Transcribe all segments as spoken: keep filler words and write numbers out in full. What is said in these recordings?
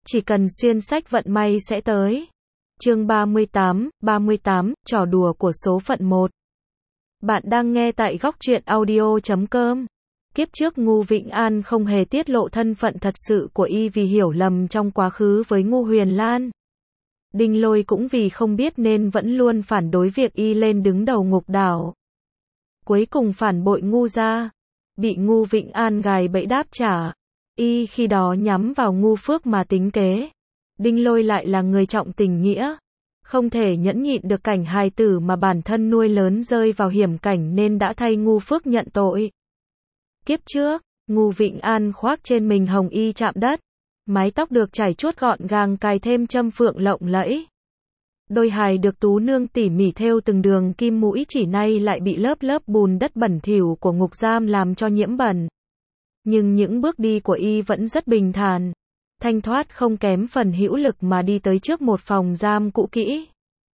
Chỉ cần xuyên sách vận may sẽ tới. Chương ba mươi tám, ba mươi tám, trò đùa của số phận một. Bạn đang nghe tại góc truyện audio chấm com. Kiếp trước Ngô Vĩnh An không hề tiết lộ thân phận thật sự của y vì hiểu lầm trong quá khứ với Ngô Huyền Lan. Đinh Lôi cũng vì không biết nên vẫn luôn phản đối việc y lên đứng đầu Ngục Đảo. Cuối cùng phản bội Ngô gia, bị Ngô Vĩnh An gài bẫy đáp trả. Y khi đó nhắm vào Ngô Phước mà tính kế. Đinh Lôi lại là người trọng tình nghĩa, không thể nhẫn nhịn được cảnh hài tử mà bản thân nuôi lớn rơi vào hiểm cảnh nên đã thay Ngô Phước nhận tội. Kiếp trước, Ngô Vĩnh An khoác trên mình hồng y chạm đất, mái tóc được chải chuốt gọn gàng cài thêm châm phượng lộng lẫy. Đôi hài được tú nương tỉ mỉ thêu từng đường kim mũi chỉ nay lại bị lớp lớp bùn đất bẩn thỉu của ngục giam làm cho nhiễm bẩn. Nhưng những bước đi của y vẫn rất bình thản, thanh thoát không kém phần hữu lực mà đi tới trước một phòng giam cũ kỹ.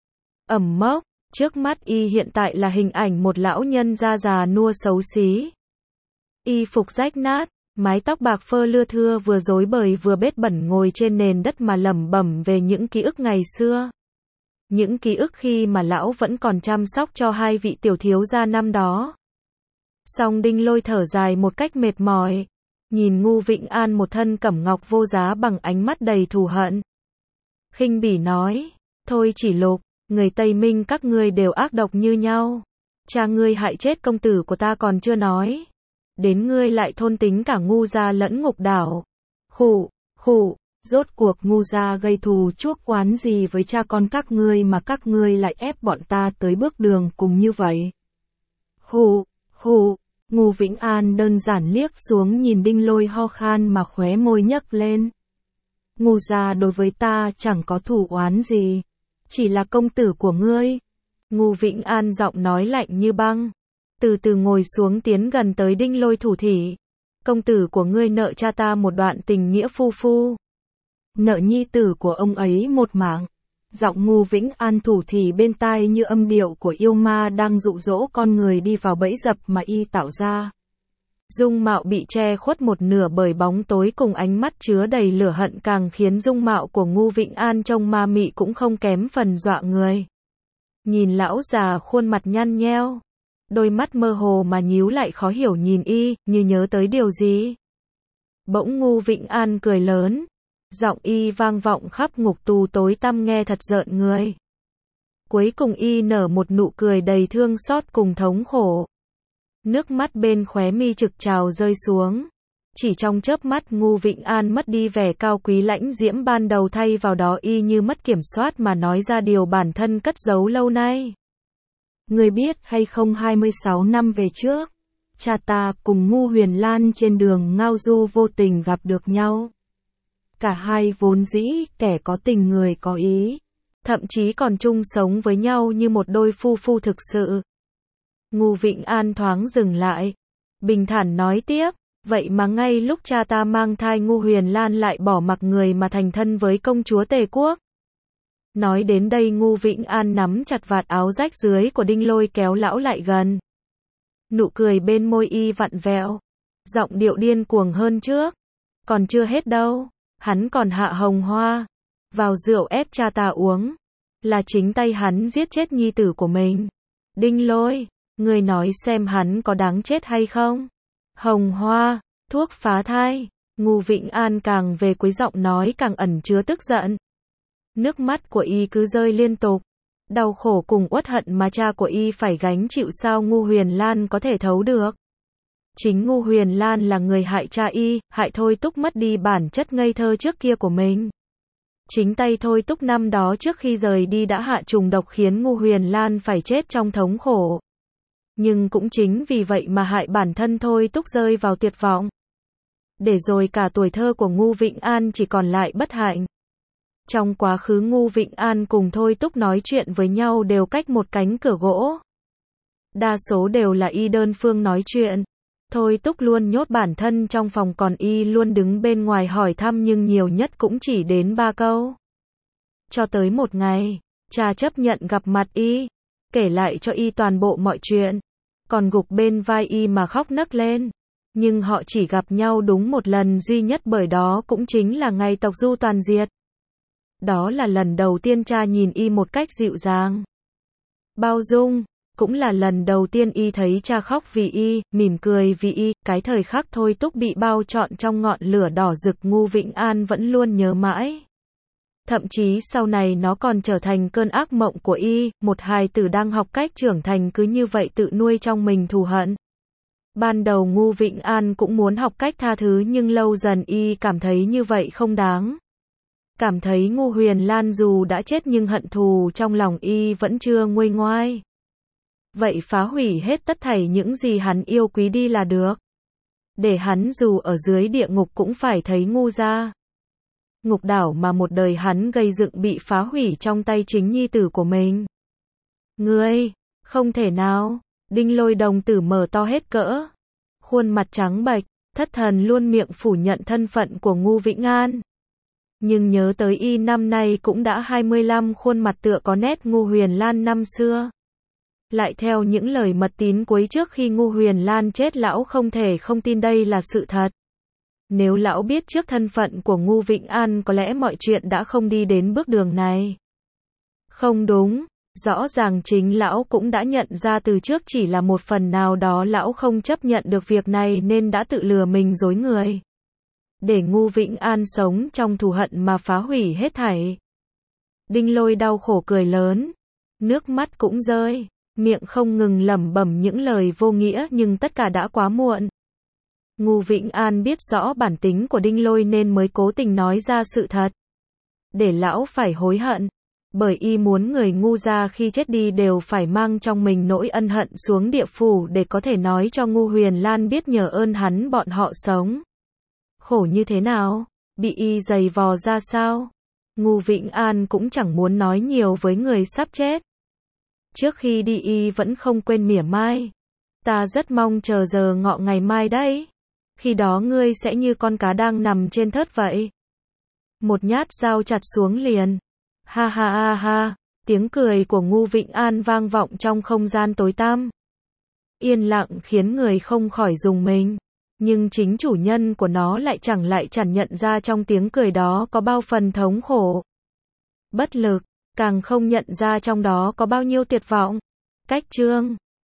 Ẩm mốc, trước mắt y hiện tại là hình ảnh một lão nhân da già nua xấu xí. Y phục rách nát, mái tóc bạc phơ lưa thưa vừa rối bời vừa bết bẩn ngồi trên nền đất mà lẩm bẩm về những ký ức ngày xưa. Những ký ức khi mà lão vẫn còn chăm sóc cho hai vị tiểu thiếu gia năm đó. Song Đinh Lôi thở dài một cách mệt mỏi, nhìn Ngô Vĩnh An một thân cẩm ngọc vô giá bằng ánh mắt đầy thù hận. Khinh bỉ nói, thôi chỉ Lục, người Tây Minh các ngươi đều ác độc như nhau. Cha ngươi hại chết công tử của ta còn chưa nói, đến ngươi lại thôn tính cả Ngô gia lẫn Ngục Đảo. Khụ, khụ, rốt cuộc Ngô gia gây thù chuốc oán gì với cha con các ngươi mà các ngươi lại ép bọn ta tới bước đường cùng như vậy. Khụ, khụ. Ngô Vĩnh An đơn giản liếc xuống nhìn Đinh Lôi ho khan mà khóe môi nhấc lên. Ngô gia đối với ta chẳng có thù oán gì, chỉ là công tử của ngươi. Ngô Vĩnh An giọng nói lạnh như băng, từ từ ngồi xuống tiến gần tới Đinh Lôi thủ thỉ. Công tử của ngươi nợ cha ta một đoạn tình nghĩa phu phu, nợ nhi tử của ông ấy một mạng. Giọng Ngô Vĩnh An thủ thỉ bên tai như âm điệu của yêu ma đang dụ dỗ con người đi vào bẫy dập mà y tạo ra. Dung mạo bị che khuất một nửa bởi bóng tối cùng ánh mắt chứa đầy lửa hận càng khiến dung mạo của Ngô Vĩnh An trông ma mị cũng không kém phần dọa người. Nhìn lão già khuôn mặt nhăn nheo, đôi mắt mơ hồ mà nhíu lại khó hiểu nhìn y, như nhớ tới điều gì. Bỗng Ngô Vĩnh An cười lớn. Giọng y vang vọng khắp ngục tù tối tăm nghe thật rợn người. Cuối cùng y nở một nụ cười đầy thương xót cùng thống khổ. Nước mắt bên khóe mi trực trào rơi xuống. Chỉ trong chớp mắt Ngô Vĩnh An mất đi vẻ cao quý lãnh diễm ban đầu, thay vào đó y như mất kiểm soát mà nói ra điều bản thân cất giấu lâu nay. Người biết hay không, hai mươi sáu năm về trước, cha ta cùng Ngô Huyền Lan trên đường ngao du vô tình gặp được nhau. Cả hai vốn dĩ kẻ có tình người có ý, thậm chí còn chung sống với nhau như một đôi phu phu thực sự. Ngô Vĩnh An thoáng dừng lại, bình thản nói tiếp, vậy mà ngay lúc cha ta mang thai Ngô Huyền Lan lại bỏ mặc người mà thành thân với công chúa Tề Quốc. Nói đến đây Ngô Vĩnh An nắm chặt vạt áo rách dưới của Đinh Lôi kéo lão lại gần. Nụ cười bên môi y vặn vẹo, giọng điệu điên cuồng hơn trước. Còn chưa hết đâu. Hắn còn hạ hồng hoa vào rượu ép cha ta uống, là chính tay hắn giết chết nhi tử của mình. Đinh Lôi, người nói xem hắn có đáng chết hay không? Hồng hoa, thuốc phá thai. Ngô Vĩnh An càng về cuối giọng nói càng ẩn chứa tức giận. Nước mắt của y cứ rơi liên tục. Đau khổ cùng uất hận mà cha của y phải gánh chịu sao Ngô Huyền Lan có thể thấu được. Chính Ngô Huyền Lan là người hại cha y, hại Thôi Túc mất đi bản chất ngây thơ trước kia của mình. Chính tay Thôi Túc năm đó trước khi rời đi đã hạ trùng độc khiến Ngô Huyền Lan phải chết trong thống khổ. Nhưng cũng chính vì vậy mà hại bản thân Thôi Túc rơi vào tuyệt vọng. Để rồi cả tuổi thơ của Ngô Vĩnh An chỉ còn lại bất hạnh. Trong quá khứ Ngô Vĩnh An cùng Thôi Túc nói chuyện với nhau đều cách một cánh cửa gỗ. Đa số đều là y đơn phương nói chuyện. Thôi Túc luôn nhốt bản thân trong phòng còn y luôn đứng bên ngoài hỏi thăm nhưng nhiều nhất cũng chỉ đến ba câu. Cho tới một ngày, cha chấp nhận gặp mặt y, kể lại cho y toàn bộ mọi chuyện, còn gục bên vai y mà khóc nấc lên. Nhưng họ chỉ gặp nhau đúng một lần duy nhất, bởi đó cũng chính là ngày tộc Du toàn diệt. Đó là lần đầu tiên cha nhìn y một cách dịu dàng, bao dung. Cũng là lần đầu tiên y thấy cha khóc vì y, mỉm cười vì y. Cái thời khắc Thôi Túc bị bao trọn trong ngọn lửa đỏ rực, Ngu Vĩnh An vẫn luôn nhớ mãi. Thậm chí sau này nó còn trở thành cơn ác mộng của y, một hài tử đang học cách trưởng thành cứ như vậy tự nuôi trong mình thù hận. Ban đầu Ngu Vĩnh An cũng muốn học cách tha thứ, nhưng lâu dần y cảm thấy như vậy không đáng. Cảm thấy Ngu Huyền Lan dù đã chết nhưng hận thù trong lòng y vẫn chưa nguôi ngoai. Vậy phá hủy hết tất thảy những gì hắn yêu quý đi là được. Để hắn dù ở dưới địa ngục cũng phải thấy ngu ra. Ngục đảo mà một đời hắn gây dựng bị phá hủy trong tay chính nhi tử của mình. Ngươi, không thể nào. Đinh Lôi đồng tử mở to hết cỡ. Khuôn mặt trắng bệch, thất thần luôn miệng phủ nhận thân phận của Ngu Vĩnh An. Nhưng nhớ tới y năm nay cũng đã hai mươi lăm, khuôn mặt tựa có nét Ngu Huyền Lan năm xưa. Lại theo những lời mật tín cuối trước khi Ngu Huyền Lan chết, lão không thể không tin đây là sự thật. Nếu lão biết trước thân phận của Ngu Vĩnh An, có lẽ mọi chuyện đã không đi đến bước đường này. Không đúng, rõ ràng chính lão cũng đã nhận ra từ trước, chỉ là một phần nào đó lão không chấp nhận được việc này nên đã tự lừa mình dối người. Để Ngu Vĩnh An sống trong thù hận mà phá hủy hết thảy. Đinh Lôi đau khổ cười lớn, nước mắt cũng rơi. Miệng không ngừng lẩm bẩm những lời vô nghĩa, nhưng tất cả đã quá muộn. Ngu Vĩnh An biết rõ bản tính của Đinh Lôi nên mới cố tình nói ra sự thật. Để lão phải hối hận. Bởi y muốn người ngu ra khi chết đi đều phải mang trong mình nỗi ân hận xuống địa phủ để có thể nói cho Ngu Huyền Lan biết nhờ ơn hắn bọn họ sống. Khổ như thế nào? Bị y giày vò ra sao? Ngu Vĩnh An cũng chẳng muốn nói nhiều với người sắp chết. Trước khi đi y vẫn không quên mỉa mai. Ta rất mong chờ giờ ngọ ngày mai đấy. Khi đó ngươi sẽ như con cá đang nằm trên thớt vậy. Một nhát dao chặt xuống liền. Ha ha ha ha. Tiếng cười của Ngu Vĩnh An vang vọng trong không gian tối tăm. Yên lặng khiến người không khỏi rùng mình. Nhưng chính chủ nhân của nó lại chẳng lại chẳng nhận ra trong tiếng cười đó có bao phần thống khổ, bất lực. Càng không nhận ra trong đó có bao nhiêu tuyệt vọng. Cách chương